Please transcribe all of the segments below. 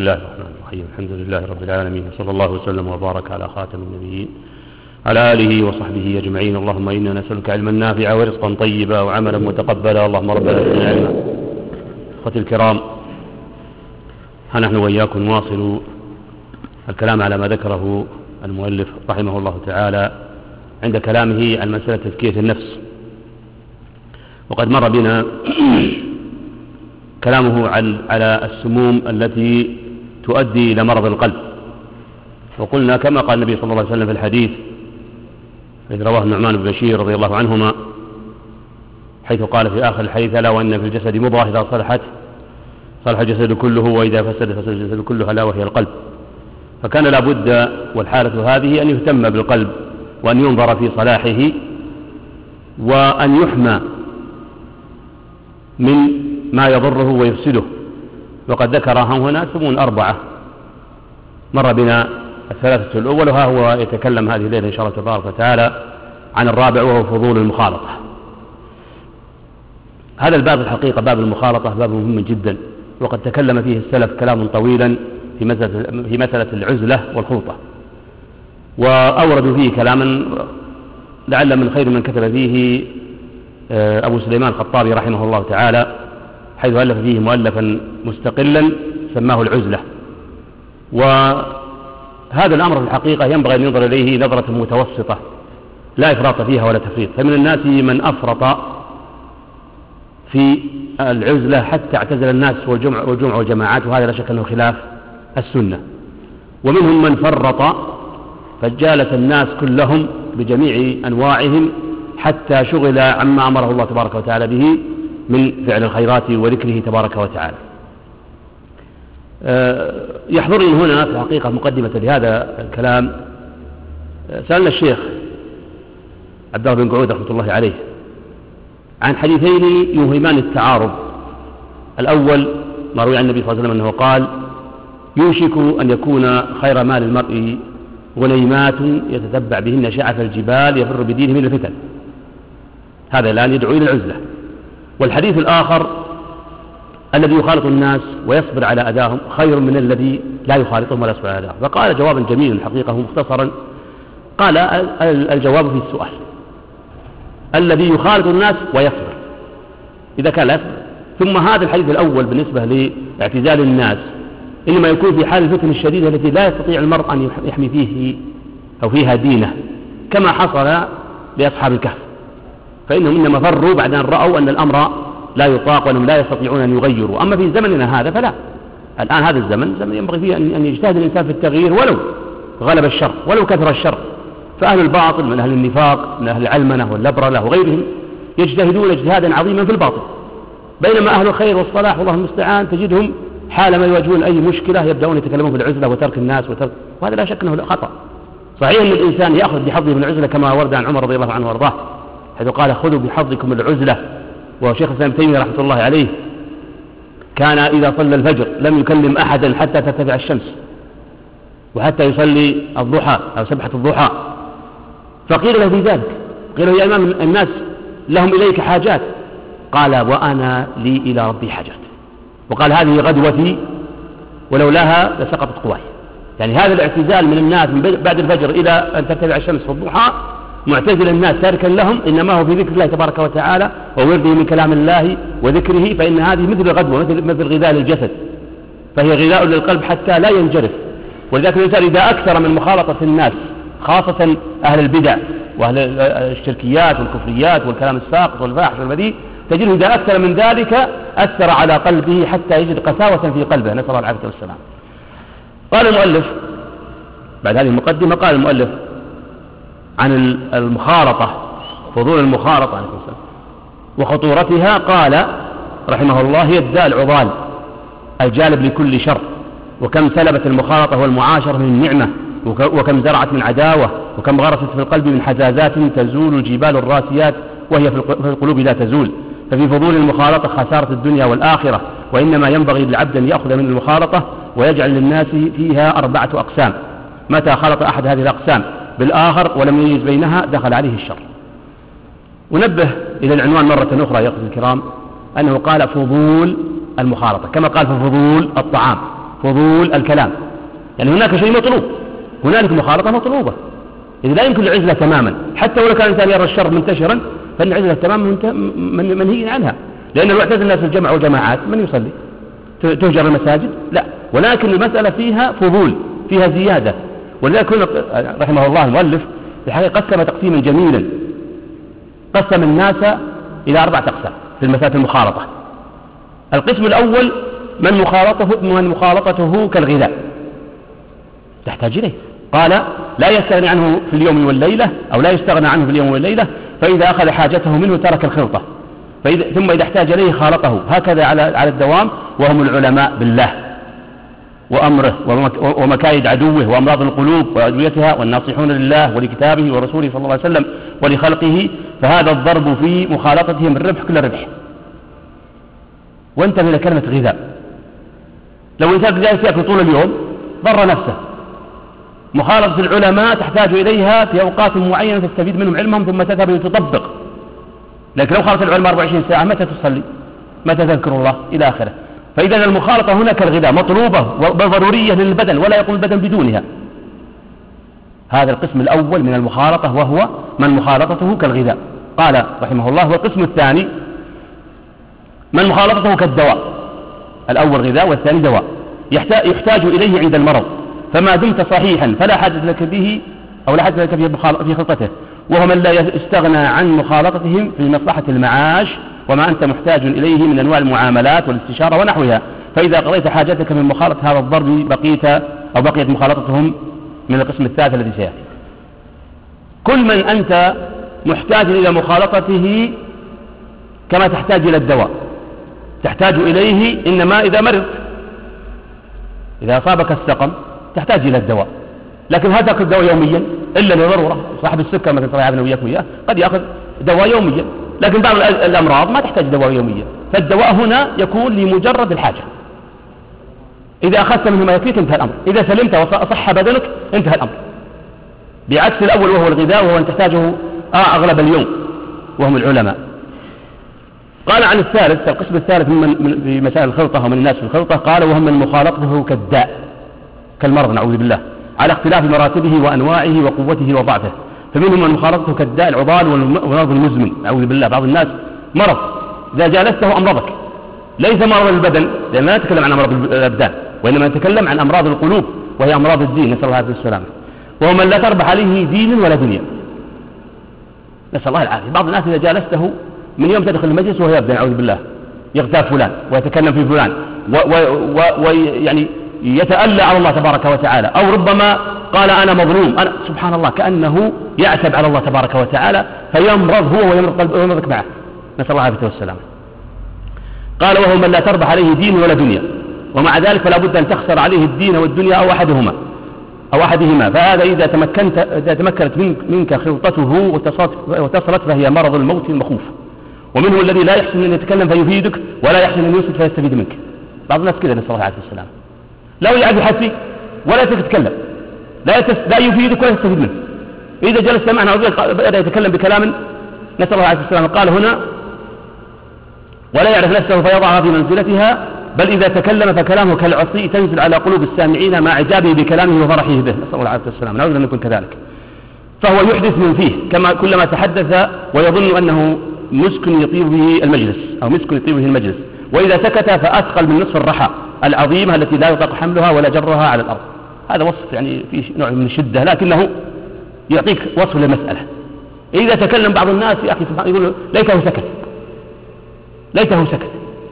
الله الرحمن الرحيم. الحمد لله رب العالمين، وصلى الله وسلم وبارك على خاتم النبيين على آله وصحبه أجمعين. اللهم إنا نسألك علما نافعا ورزقا طيبا وعملا متقبلا. اللهم ربنا زدنا علما. أخوتي الكرام، ها نحن وإياكم نواصل الكلام على ما ذكره المؤلف رحمه الله تعالى عند كلامه عن مسألة تزكية النفس. وقد مر بنا كلامه على السموم التي تؤدي إلى مرض القلب، وقلنا كما قال النبي صلى الله عليه وسلم في الحديث الذي رواه النعمان بن بشير رضي الله عنهما، حيث قال في آخر الحديث: ألا وإن في الجسد مضغة إذا صلحت صلح الجسد كله وإذا فسد فسد الجسد كله ألا وهي القلب. فكان لابد والحالة هذه أن يهتم بالقلب وأن ينظر في صلاحه وأن يحمى من ما يضره ويفسده. وقد ذكرها هنا سمون 4 مر بنا الثلاثة الأول، وها هو يتكلم هذه الليلة إن شاء الله تبارك وتعالى عن الرابع، وهو فضول المخالطة. هذا الباب الحقيقة باب المخالطة باب مهم جدا، وقد تكلم فيه السلف كلام طويلا في مسألة العزلة والخلطة، وأوردوا فيه كلاما لعل من خير من كتب فيه أبو سليمان الخطابي رحمه الله تعالى، حيث ألف فيه مؤلفا مستقلا سماه العزلة. وهذا الأمر في الحقيقة ينبغي أن ينظر إليه نظرة متوسطة لا إفراط فيها ولا تفريط. فمن الناس من أفرط في العزلة حتى اعتزل الناس والجمع والجماعات، وهذا لا شك أنه خلاف السنة. ومنهم من فرط فجالس الناس كلهم بجميع أنواعهم حتى شغل عما أمره الله تبارك وتعالى به من فعل الخيرات وذكره تبارك وتعالى. يحضرني هنا في الحقيقة مقدمة لهذا الكلام. سألنا الشيخ عبد الله بن قعود رحمة الله عليه عن حديثين يوهمان التعارض. الأول ما روي عن النبي صلى الله عليه وسلم أنه قال: يوشك أن يكون خير مال المرء غنيمات يتتبع بهن شعث الجبال يفر بدينه من الفتن. هذا الآن يدعو إلى العزلة. والحديث الآخر: الذي يخالط الناس ويصبر على أذاهم خير من الذي لا يخالطهم ولا يصبر على أذاهم. فقال جوابا جميلا الحقيقة مختصرا، قال: الجواب في السؤال الذي يخالط الناس ويصبر إذا كان لا يصبر. ثم هذا الحديث الأول بالنسبة لاعتزال الناس إنما يكون في حال الفتن الشديدة التي لا يستطيع المرء أن يحمي فيه أو فيها دينه، كما حصل لأصحاب الكهف، فإنهم إنما فروا بعد أن رأوا أن الأمر لا يطاق وأنهم لا يستطيعون أن يغيروا. أما في زمننا هذا فلا. الآن هذا الزمن زمن ينبغي فيه أن يجتهد الإنسان في التغيير ولو غلب الشر ولو كثر الشر. فأهل الباطل من أهل النفاق من أهل العلمنة واللبرلة وغيرهم يجتهدون اجتهادا عظيما في الباطل، بينما أهل الخير والصلاح والله المستعان تجدهم حالما يواجهون أي مشكلة يبدأون يتكلمون في العزلة وترك الناس وهذا لا شك أنه خطأ. صحيح أن الإنسان يأخذ بحظه من العزلة كما ورد عن عمر رضي الله عنه وارضاه، حيث قال: خذوا بحظكم العزلة. وشيخ الإسلام ابن تيمية رحمة الله عليه كان إذا صلى الفجر لم يكلم أحدا حتى ترتفع الشمس وحتى يصلي الضحى أو سبحة الضحى. فقيل له بذلك، قيل له: يا إمام الناس لهم إليك حاجات. قال: وأنا لي إلى ربي حاجات. وقال: هذه غدوتي ولولاها لسقطت قواي. يعني هذا الاعتزال من الناس من بعد الفجر إلى أن ترتفع الشمس في الضحى، معتزل الناس تاركا لهم، إنما هو في ذكر الله تبارك وتعالى وورده من كلام الله وذكره. فإن هذه مثل الغدوة مثل غذاء للجسد، فهي غذاء للقلب حتى لا ينجرف. ولذلك الإنسان إذا أكثر من مخالطة الناس خاصة أهل البدع وأهل الشركيات والكفريات والكلام الساقط والفاحش والبذيء، تجده إذا أكثر من ذلك أثر على قلبه حتى يجد قساوة في قلبه، نسأل الله العافية والسلام. قال المؤلف بعد هذه المقدمة، قال المؤلف عن المخالطة، فضول المخالطة عليه السلام وخطورتها، قال رحمه الله: هي الداء العضال الجالب لكل شر، وكم سلبت المخالطة والمعاشرة من نعمة، وكم زرعت من عداوة، وكم غرست في القلب من حزازات تزول الجبال الراسيات وهي في القلوب لا تزول. ففي فضول المخالطة خسارة الدنيا والآخرة. وإنما ينبغي للعبد أن يأخذ من المخالطة ويجعل للناس فيها 4 أقسام. متى خلط أحد هذه الأقسام بالآخر ولم يميز بينها دخل عليه الشر. ونبه إلى العنوان مرة أخرى يا أخوة الكرام، أنه قال فضول المخالطة كما قال في فضول الطعام، فضول الكلام، يعني هناك شيء مطلوب، هنالك مخالطة مطلوبة، إذا لا يمكن العزلة تماما، حتى ولو كان الإنسان يرى الشر منتشرا فالعزلة تماما منهي عنها، لأن لو اعتزل الناس الجمع والجماعات من يصلي؟ تهجر المساجد؟ لا، ولكن المسألة فيها فضول، فيها زيادة. ولذلك رحمه الله المؤلف الحقيقة قسم تقسيما جميلا، قسم الناس إلى 4 أقسام في المسألة المخالطة. القسم الأول من مخالطته كالغذاء، تحتاج إليه، قال لا يستغني عنه في اليوم والليلة، أو لا يستغنى عنه في اليوم والليلة، فإذا أخذ حاجته منه ترك الخلطة، ثم إذا احتاج إليه خالطه، هكذا على الدوام، وهم العلماء بالله وأمره ومكايد عدوه وأمراض القلوب وأدويتها، والناصحون لله ولكتابه ورسوله صلى الله عليه وسلم ولخلقه، فهذا الضرب في مخالطتهم الربح كل الربح. وانتبه إلى كلمة غذاء، لو إنسان جالس يأكل طول اليوم ضر نفسه. مخالطة العلماء تحتاج إليها في أوقات معينة تستفيد منهم علمهم ثم تذهب لتطبق، لكن لو خالط العلماء 24 ساعة متى تصلي؟ متى تذكر الله؟ إلى آخره. فإذا المخالطة هنا كالغذاء، مطلوبة وضرورية للبدن، ولا يقوم البدن بدونها. هذا القسم الأول من المخالطة، وهو من مخالطته كالغذاء. قال رحمه الله: والقسم الثاني من مخالطته كالدواء، الأول غذاء والثاني دواء، يحتاج إليه عند المرض، فما دمت صحيحا فلا حاجة لك به، أو لا حاجة لك في خلطته، وهو من لا يستغنى عن مخالطتهم في مصلحة المعاش، وما أنت محتاج إليه من أنواع المعاملات والاستشارة ونحوها. فإذا قضيت حاجتك من مخالطة هذا الضرب بقيت مخالطتهم من القسم الثالث الذي سيأتي. كل من أنت محتاج إلى مخالطته كما تحتاج إلى الدواء، تحتاج إليه إنما إذا مرضت، إذا أصابك السقم تحتاج إلى الدواء، لكن هل تأخذ دواء يوميا إلا لضرورة؟ صاحب السكر مثلا صاحبنا وياك وياه قد يأخذ دواء يوميا، لكن بعض الأمراض ما تحتاج دواء يوميا، فالدواء هنا يكون لمجرد الحاجة. إذا أخذت منه ما يكفيك انتهى الأمر، إذا سلمت وصح بدنك انتهى الأمر، بعكس الأول وهو الغذاء، وهو أن تحتاجه أغلب اليوم، وهم العلماء. قال عن الثالث، القسم الثالث في مسائل الخلطة ومن الناس في الخلطة، قال: وهم من مخالطته كالداء، كالمرض نعوذ بالله، على اختلاف مراتبه وأنواعه وقوته وضعفه. فمنهم من مخالطته كالداء العضال والمرض المزمن نعوذ بالله. بعض الناس مرض إذا جالسته أمرضك، ليس مرض البدن، لأن لا نتكلم عن أمراض الأبدان، وإنما نتكلم عن أمراض القلوب، وهي أمراض الدين، نسأل الله العافية والسلامة. وهو من لا تربح عليه دين ولا دنيا، نسأل الله العافية. بعض الناس إذا جالسته من يوم تدخل المجلس وهو يبدأ نعوذ بالله يغتاب فلان ويتكلم في فلان ويعني يتألى على الله تبارك وتعالى، أو ربما قال أنا مظلوم، سبحان الله، كأنه يعتب على الله تبارك وتعالى، فيمرض هو ويمرضك معه، نسأل الله العافية والسلامة. قال: وهو من لا تربح عليه دين ولا دنيا، ومع ذلك فلا بد أن تخسر عليه الدين والدنيا أو أحدهما، فهذا إذا تمكنت منك خلطته واتصلت فهي مرض الموت المخوف. ومنه الذي لا يحسن أن يتكلم فيفيدك، ولا يحسن أن يسكت فيستفيد منك. بعض الناس كذا، نسأل الله العافية والسلامة، لا يعرف يحسي ولا تتكلم، لا يفيدك ولا يستفيد منك. إذا جلست معنا بدأ يتكلم بكلام، نسأل الله العافية والسلامة. قال هنا: ولا يعرف نفسه فيضعها في منزلتها، بل إذا تكلم فكلامه كالعصي تنزل على قلوب السامعين مع إعجابه بكلامه وفرحه به، نسأل الله العافية والسلامة، نعوذ أن نكون كذلك. فهو يحدث من فيه كلما تحدث ويظن أنه مسك يطيب به المجلس، أو مسك يطيب به المجلس، وإذا سكت فأثقل من نصف الرحى العظيمة التي لا يطاق حملها ولا جرها على الأرض. هذا وصف يعني فيه نوع من الشدة، لكنه يعطيك وصف للمسألة. إذا تكلم بعض الناس يا أخي يقول ليته سكت.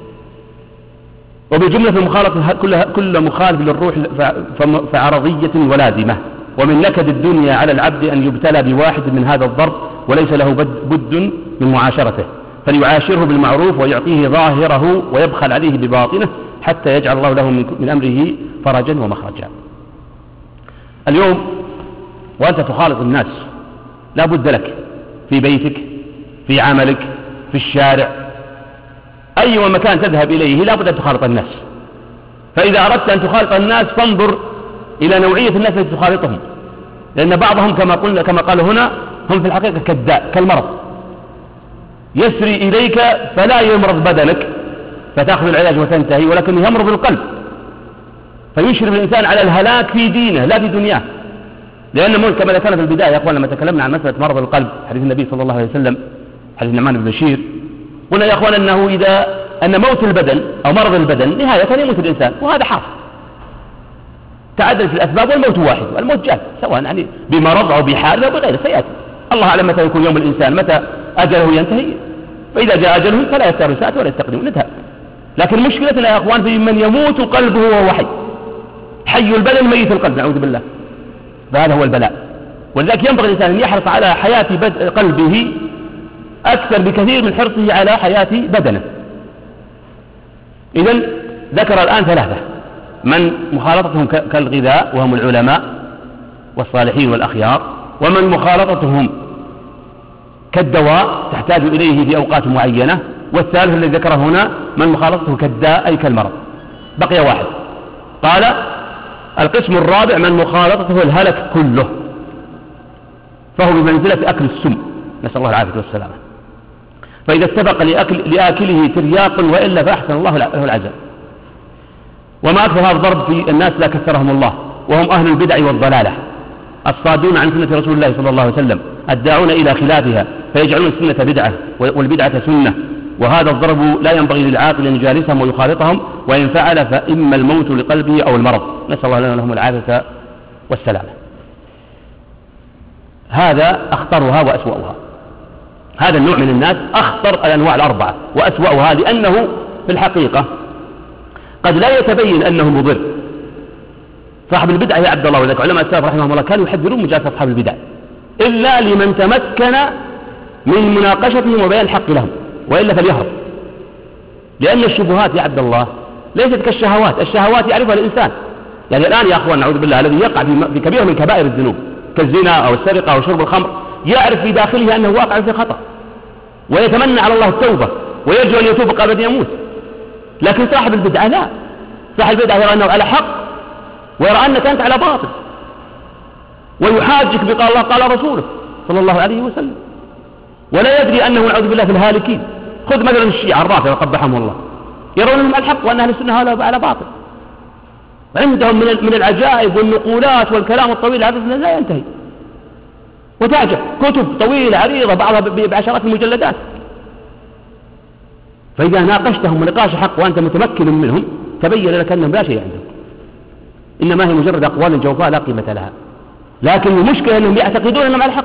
وبجملة المخالطة كل مخالف للروح فعرضية ولازمة، ومن نكد الدنيا على العبد أن يبتلى بواحد من هذا الضرب، وليس له بد من معاشرته، فليعاشره بالمعروف ويعطيه ظاهره ويبخل عليه بباطنه، حتى يجعل الله له من أمره فرجا ومخرجا. اليوم وأنت تخالط الناس لا بد لك في بيتك، في عملك، في الشارع، أي مكان تذهب إليه لا بد أن تخالط الناس. فإذا أردت أن تخالط الناس فانظر إلى نوعية الناس التي تخالطهم، لأن بعضهم كما قال هنا هم في الحقيقة كالداء، كالمرض، يسري إليك فلا يمرض بدنك فتأخذ العلاج وتنتهي، ولكن يمرض القلب. فيشرف الإنسان على الهلاك في دينه لا في دنياه. لأن كما ذكرنا في البداية يا أخوان لما تكلمنا عن مسألة مرض القلب حديث النبي صلى الله عليه وسلم حديث النعمان بن بشير، قلنا يا أخوان أن موت البدن أو مرض البدن نهاية يموت الإنسان، وهذا حاصل تعدد في الأسباب والموت واحد، والموت جاء سواء يعني بمرض أو بحال أو بغيره سيأتي. الله أعلم متى يكون يوم الإنسان متى أجله ينتهي، فإذا جاء أجله فلا يستأخر ساعة ولا يستقدم ننتهى. لكن مشكلتنا يا أخوان في من يموت قلبه وهو حي، حي البدن ميت القلب نعوذ بالله، فهذا هو البلاء. ولذلك ينبغي الإنسان أن يحرص على حياة قلبه أكثر بكثير من حرصه على حياة بدنه. إذن ذكر الآن ثلاثة من مخالطتهم كالغذاء وهم العلماء والصالحين والأخيار، ومن مخالطتهم كالدواء تحتاج إليه في أوقات معينة، والثالث الذي ذكره هنا من مخالطته كالداء أي كالمرض. بقي واحد قال القسم الرابع من مخالطته الهلك كله، فهو بمنزلة أكل السم نسأل الله العافية والسلامة. فإذا استبق لآكله ترياق وإلا فأحسن الله له العزاء. وما أكثر هذا الضرب في الناس لا كثرهم الله، وهم أهل البدع والضلالة الصادون عن سنة رسول الله صلى الله عليه وسلم الداعون إلى خلافها، فيجعلون السنة بدعة والبدعة سنة. وهذا الضرب لا ينبغي للعاقل أن يجالسهم ويخالطهم، وإن فعل فإما الموت لقلبه أو المرض نسأل الله لهم العافية والسلامة. هذا أخطرها وأسوأها، هذا النوع من الناس أخطر الأنواع الأربعة وأسوأها، لأنه في الحقيقة قد لا يتبين أنه مضر. صاحب البدع يا عبد الله، وذلك علماء السلف رحمهم الله كانوا يحذرون مجالسة أصحاب البدع إلا لمن تمكن من مناقشتهم وبيان الحق لهم، وإلا فليهرب. لأن الشبهات يا عبد الله ليست كالشهوات، الشهوات يعرفها الإنسان. يعني الآن يا أخوان نعوذ بالله الذي يقع في كبير من كبائر الذنوب كالزنا أو السرقة أو شرب الخمر يعرف في داخله أنه واقع في خطأ، ويتمنى على الله التوبة ويرجو أن يتوب قبل أن يموت. لكن صاحب البدعة لا، صاحب البدعة يرى أنه على حق ويرى أنك أنت على باطل، ويحاجك بقال الله قال رسوله صلى الله عليه وسلم، ولا يدري أنه نعوذ بالله في الهالكين. خذ مثلا الشيعة الرافضة قبحهم الله، يرون أنهم على الحق وأن أهل السنة على باطل. عندهم من العجائب والنقولات والكلام الطويل هذا لا ينتهي، وتعجب كتب طويلة عريضة بعضها بعشرات المجلدات. فإذا ناقشتهم نقاش حق وأنت متمكن منهم تبين لك أنهم لا شيء عندهم، إنما هي مجرد أقوال جوفاء لا قيمة لها. لكن المشكلة أنهم يعتقدون أنهم على الحق.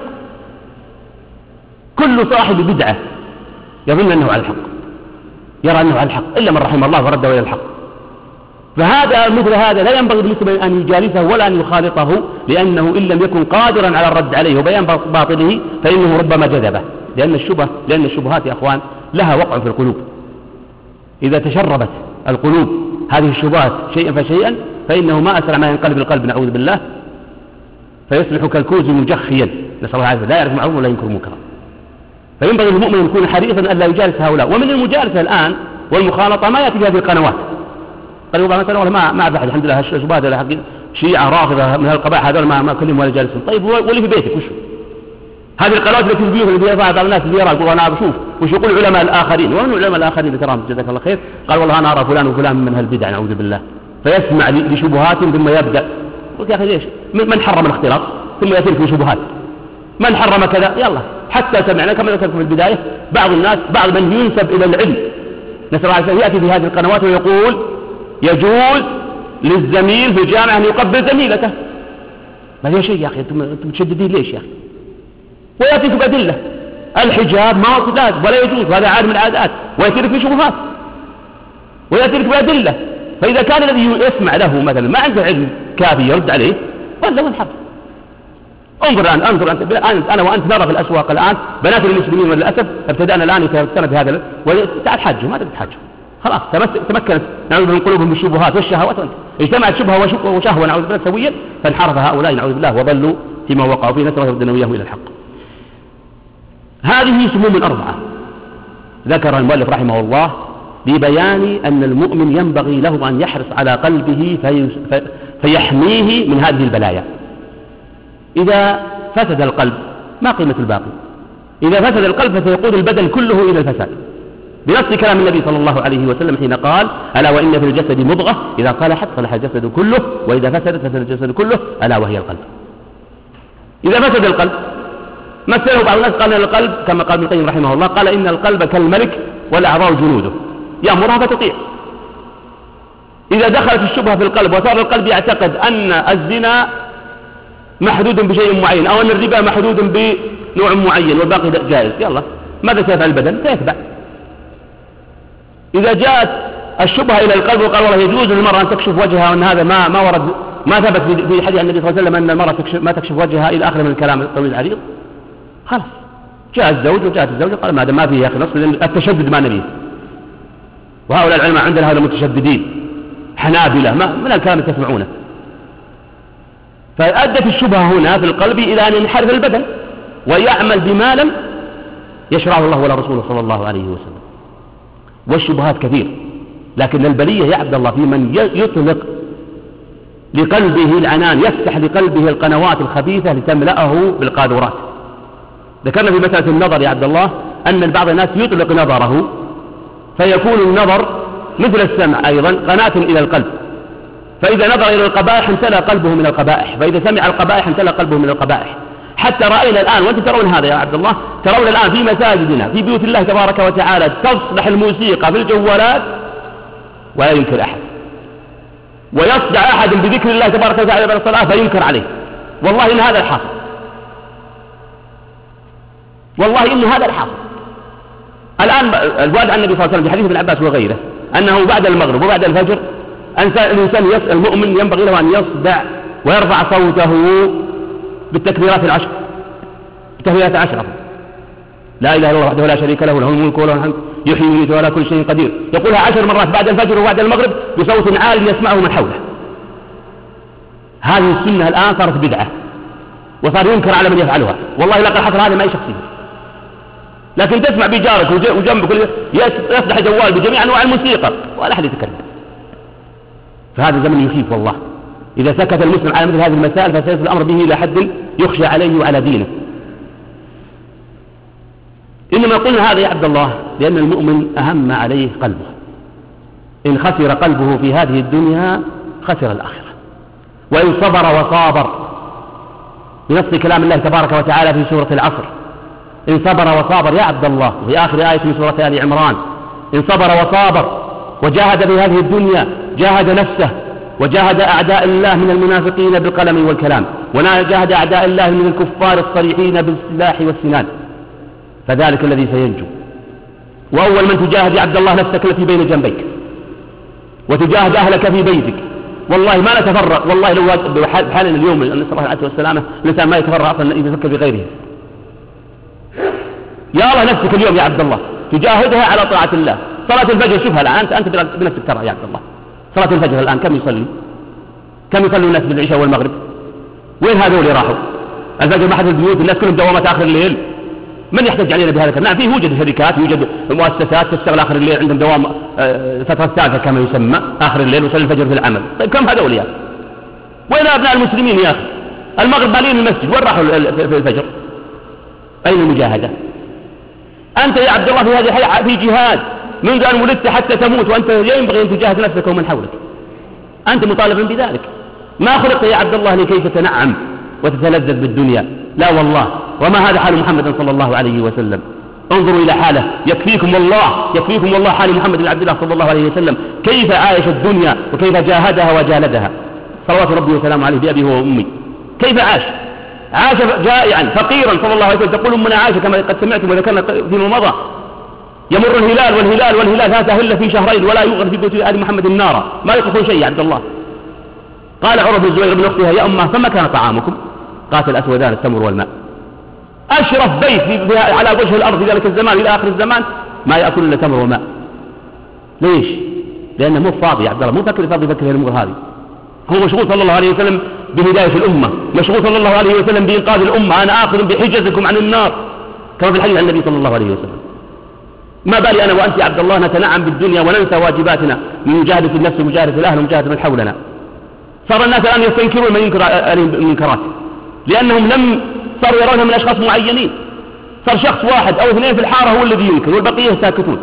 كل صاحب بدعة يظن أنه على الحق، يرى أنه على الحق إلا من رحم الله ورده إلى الحق. فهذا مثل هذا لا ينبغي للمسلم أن يجالسه ولا أن يخالطه، لأنه إن لم يكن قادرا على الرد عليه وبيان باطله فإنه ربما جذبه. لأن الشبهات يا أخوان لها وقع في القلوب، إذا تشربت القلوب هذه الشبهات شيئا فشيئا فإنه ما أسرع ما ينقلب القلب نعوذ بالله، فيصبح كالكوز مجخيا نسأل الله العافية لا يعرف معروفا ولا ينكر منكرا. فينبغي للمؤمن أن يكون حريصا ألا يجالس هؤلاء. ومن المجالسة الآن والمخالطة ما يأتي في هذه القنوات. قال والله مثلا والله ما أعرف أحد الحمد لله الشبهات هذول حقين شيعة رافضة من هالقبائل هذول ما كلهم ولا جالسين. طيب واللي في بيتك وش هذه القنوات التي في البيوت اللي فيها بعض الناس اللي يرى يقول أنا بشوف وش يقول العلماء الآخرين، ومن العلماء الآخرين اللي تراهم جزاك الله خير قال والله أنا أرى فلان وفلان من هالبدع نعوذ بالله، فيسمع لشبهات ثم يبدأ قلت يا أخي ليش من حرم الاختلاط ثم يأتيك بشبهات، من حرم كذا يلا. حتى سمعنا كما ذكرت في البداية بعض الناس بعض من ينسب إلى العلم نسأل الله أن يأتي في هذه القنوات ويقول يجوز للزميل في الجامعة أن يقبل زميلته. ما هي شيء يا أخي أنتم متشددين ليش يا أخي؟ ويأتيك بأدلة الحجاب ما هو لازم ولا يجوز وهذا عاد من العادات، ويأتيك بشبهات ويأتيك بأدلة. فإذا كان الذي يسمع له مثلا ما عنده علم كافي يرد عليه ولا وانحرف. انظر أنت أنا وأنت نرى في الأسواق الآن بنات المسلمين وللأسف ابتدأنا الآن يتمكن في هذا تعال حاجه ما تحاجه خلاص تمكنت نعوذ من قلوبهم بالشبهات والشهوات، اجتمعت شبهة وشهوة نعوذ بالله سويا فانحرف هؤلاء نعوذ بالله وضلوا فيما وقعوا فيه نسأل الله يردنا وإياهم إلى الحق. هذه سموم أربعة ذكر المؤلف رحمه الله لبيان أن المؤمن ينبغي له أن يحرص على قلبه فيحميه من هذه البلايا. إذا فسد القلب ما قيمة الباقي؟ إذا فسد القلب فسيقود البدن كله إلى الفساد، بنص كلام النبي صلى الله عليه وسلم حين قال ألا وإن في الجسد مضغة إذا صلحت صلح الجسد كله وإذا فسدت فسد الجسد كله ألا وهي القلب. إذا فسد القلب مثله بعض الناس قال إن القلب كما قال ابن القيم رحمه الله قال إن القلب كالملك والأعضاء جنوده يأمرها فتطيع. إذا دخلت الشبهة في القلب وصار القلب يعتقد أن الزنا محدود بشيء معين أو أن الربا محدود بنوع معين والباقي جائز، يلا ماذا سيفعل البدن؟ سيتبع. إذا جاءت الشبهة إلى القلب وقال والله يجوز للمرأة أن تكشف وجهها وأن هذا ما ورد ما ثبت في حديث النبي صلى الله عليه وسلم أن المرأة ما تكشف وجهها إلى آخر من الكلام الطويل العريض، خلاص جاء الزوج وجاءت الزوجة قال ما فيه يا أخي نص التشدد ما نبيه. وهؤلاء العلماء عندنا هؤلاء متشددين حنابلة من الكلام اللي تسمعونه. فأدت الشبهة هنا في القلب إلى أن ينحرف البدن ويعمل بما لم يشرعه الله ولا رسوله صلى الله عليه وسلم. والشبهات كثير، لكن البلية يا عبد الله في من يطلق لقلبه العنان، يفتح لقلبه القنوات الخبيثة لتملأه بالقاذورات. ذكرنا في مسألة النظر يا عبد الله أن بعض الناس يطلق نظره فيكون النظر مثل السمع أيضا قناة إلى القلب، فإذا نظر إلى القبائح امتلأ قلبه من القبائح، فإذا سمع القبائح امتلأ قلبه من القبائح. حتى رأينا الآن وأنت ترون هذا يا عبد الله، ترون الآن في مساجدنا في بيوت الله تبارك وتعالى تصبح الموسيقى في الجوالات ولا ينكر أحد، ويصدع أحد بذكر الله تبارك وتعالى بعد الصلاة فينكر عليه. والله إن هذا الحاصل، والله إن هذا الحاصل الآن. الوارد عن النبي صلى الله عليه وسلم في حديث ابن عباس وغيره أنه بعد المغرب وبعد الفجر الإنسان المؤمن ينبغي له أن يصدع ويرفع صوته بالتكبيرات العشر، التكبيرات العشر، لا إله إلا الله وحده لا شريك له له الملك وله الحمد يحيي ويميت وعلى كل شيء قدير، يقولها 10 مرات بعد الفجر وبعد المغرب بصوت عال يسمعه من حوله. هذه السنة الآن صارت بدعة وصار ينكر على من يفعلها. والله لقد حصل هذا معي شخصيا، لكن تسمع بجارك وجنبك يفتح جوال بجميع أنواع الموسيقى ولا أحد يتكلم. فهذا زمن يخيف والله. إذا سكت المسلم على مثل هذه المسائل فسيصل الأمر به إلى حد يخشى عليه وعلى دينه. إنما قلنا هذا يا عبد الله لأن المؤمن أهم عليه قلبه، إن خسر قلبه في هذه الدنيا خسر الآخرة. وإن صبر وصابر بنص كلام الله تبارك وتعالى في سورة العصر، إن صبر وصابر يا عبد الله في آخر آية من سورة آل عمران، إن صبر وصابر وجاهد في هذه الدنيا جاهد نفسه وجاهد أعداء الله من المنافقين بالقلم والكلام وجاهد أعداء الله من الكفار الصريحين بالسلاح والسنان فذلك الذي سينجو. وأول من تجاهد يا عبد الله نفسك التي بين جنبيك وتجاهد أهلك في بيتك. والله ما نتفرق، والله لو بحالنا اليوم نسأل الله العافية والسلامة الإنسان ما يتفرق أصلا إذا يفكر بغيره. يا الله نفسك اليوم يا عبد الله تجاهدها على طاعة الله. صلاة الفجر شوفها الآن أنت بنفسك ترى يا عبد الله صلاة الفجر الآن كم يصلوا الناس بالعشاء والمغرب؟ وين هذول راحوا؟ الفجر ما حد البيوت، الناس كلهم دوامات آخر الليل. من يحتج علينا بهذا الكلام؟ نعم فيه يوجد شركات يوجد مؤسسات تشتغل آخر الليل عندهم دوام فترة ثالثة كما يسمى آخر الليل وصل الفجر في العمل. طيب كم هذول يا أخي؟ وين أبناء المسلمين يا أخي؟ المغرب مالين المسجد، وين راحوا في الفجر؟ أين المجاهدة؟ أنت يا عبد الله في هذه الحياة في جهاد منذ أن ولدت حتى تموت، وأنت ينبغي أن تجاهد نفسك ومن حولك. أنت مطالب بذلك. ما خلقت يا عبد الله لكي تتنعم وتتلذذ بالدنيا، لا والله. وما هذا حال محمد صلى الله عليه وسلم. انظروا إلى حاله، يكفيكم والله حال محمد بن عبد الله صلى الله عليه وسلم كيف عايش الدنيا وكيف جاهدها وجالدها صلوات ربي وسلامه عليه بأبيه وأمي. كيف عاش جائعا فقيرا صلى الله عليه وسلم. تقول أمنا عائشة كما قد سمعتم وذكرنا فيما مضى يمر الهلال والهلال لا تهل في شهرين ولا يوغل في بيوت آل محمد النار، ما يطلقون شيء يا عبد الله. قال عروة بن الزبير بن أختها يا أمه فما كان طعامكم؟ قالت الأسودان التمر والماء. أشرف بيت على وجه الأرض في ذلك الزمان إلى آخر الزمان ما يأكل إلا تمر وماء. ليش؟ لأنه مو فاضي يا عبد الله، مو فاضي يفكر في الأمور هذه. هو مشغول صلى الله عليه وسلم بهداية الأمة، مشغول صلى الله عليه وسلم بإنقاذ الأمة. أنا آخذ بحجزكم عن النار كما في الحديث عن النبي صلى الله عليه وسلم. ما بالي أنا وأنت يا عبد الله نتنعم بالدنيا وننسى واجباتنا من مجاهدة النفس ومجاهدة الأهل ومجاهدة من حولنا. صار الناس الآن يستنكرون من ينكر المنكرات لأنهم لم صاروا يرونها من أشخاص معينين. صار شخص واحد أو اثنين في الحارة هو الذي ينكر والبقية ساكتون.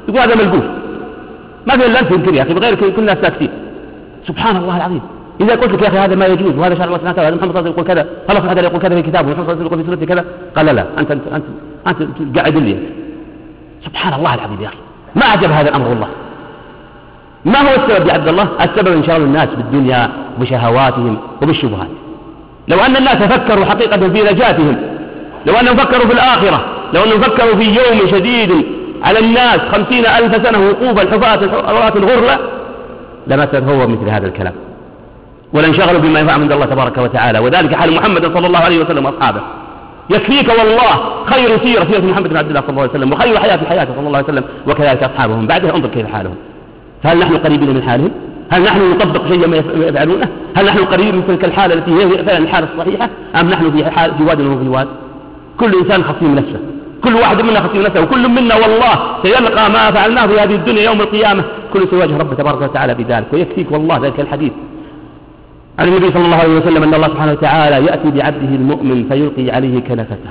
يقول هذا ملبوس، ما في إلا أنت يمكن يا أخي، بغيرك كل الناس ساكتين. سبحان الله العظيم. إذا قلت لك يا أخي هذا ما يجوز وهذا شرع الله سبحانه وتعالى، محمد صلى الله عليه وسلم يقول كذا، الله سبحانه وتعالى يقول كذا في كتابه، ومحمد صلى الله عليه وسلم يقول في سنته كذا، قال لا أنت قاعد لي. سبحان الله العظيم يا أخي، ما أعجب هذا الأمر والله. ما هو السبب يا عبد الله؟ السبب انشغال الناس بالدنيا وبشهواتهم وبالشبهات. لو أن الناس فكروا حقيقة في نجاتهم، لو أنهم فكروا في الآخرة، لو أنهم فكروا في يوم شديد على الناس 50,000 سنة وقوفا حفاة الغرلة، لما تتهوى مثل هذا الكلام، ولا انشغلوا بما ينفع عند الله تبارك وتعالى. وذلك حال محمد صلى الله عليه وسلم وأصحابه. يكفيك والله خير سيرة محمد بن عبد الله صلى الله عليه وسلم، وخير حياته صلى الله عليه وسلم، وكذلك أصحابهم بعدها. انظر كيف حالهم. فهل نحن قريبين من حالهم؟ هل نحن نطبق شيئا ما يفعلونه؟ هل نحن قريبين من تلك الحالة التي هي فعلا الحالة الصحيحة، أم نحن في واد وفي واد؟ كل إنسان خصيم نفسه، كل واحد منا خصيم نفسه، وكل منا والله سيلقى ما فعلناه في هذه الدنيا يوم القيامة، كل سيواجه رب تبارك وتعالى بذلك. ويكفيك والله ذلك الحديث عن النبي صلى الله عليه وسلم أن الله سبحانه وتعالى يأتي بعبده المؤمن فيلقي عليه كنفته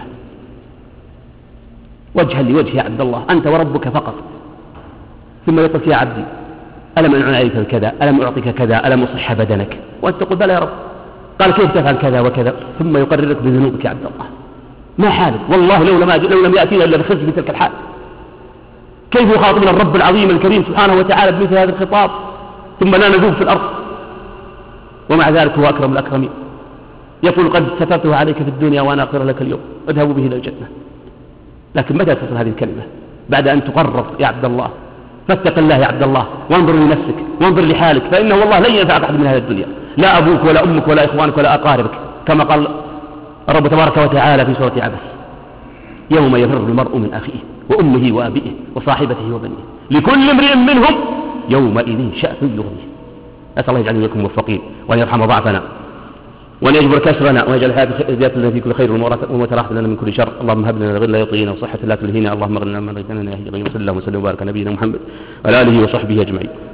وجها لوجه. يا عبد الله أنت وربك فقط، ثم يقول يا عبدي ألم أنعم عليك كذا، ألم أعطيك كذا، ألم أصح بدنك، وأنت تقول بلى يا رب. قال كيف تفعل كذا وكذا، ثم يقررك بذنوبك يا عبد الله. ما حالك والله لو لم يأتينا إلا بخزي تلك الحال. كيف يخاطبنا الرب العظيم الكريم سبحانه وتعالى بمثل هذا الخطاب ثم لا نذوب في الأرض؟ ومع ذلك هو أكرم الأكرمين، يقول قد سترته عليك في الدنيا وأنا أغفر لك اليوم، اذهبوا به إلى الجنة. لكن متى تصل هذه الكلمة؟ بعد أن تقرر يا عبد الله. فاتق الله يا عبد الله، وانظر لنفسك وانظر لحالك، فإنه والله لن ينفعك أحد من هذه الدنيا، لا أبوك ولا أمك ولا إخوانك ولا أقاربك، كما قال الرب تبارك وتعالى في سورة عبس: يوم يفر المرء من أخيه وأمه وأبيه وصاحبته وبنيه لكل امرئ منهم يومئذ شأن يغنيه. أسأل الله يجعلنا وإياكم موفقين، وأن يرحم ضعفنا، وأن يجبر كسرنا، ويجعل الحياة زيادة لنا في كل خير وموت راحة لنا من كل شر. اللهم هب لنا غلا يطينا وصحة لا تلهينا، اللهم اغفر لنا ما بيتنا يا هدي. وصلى الله وسلم وبارك على نبينا محمد وعلى آله وصحبه أجمعين.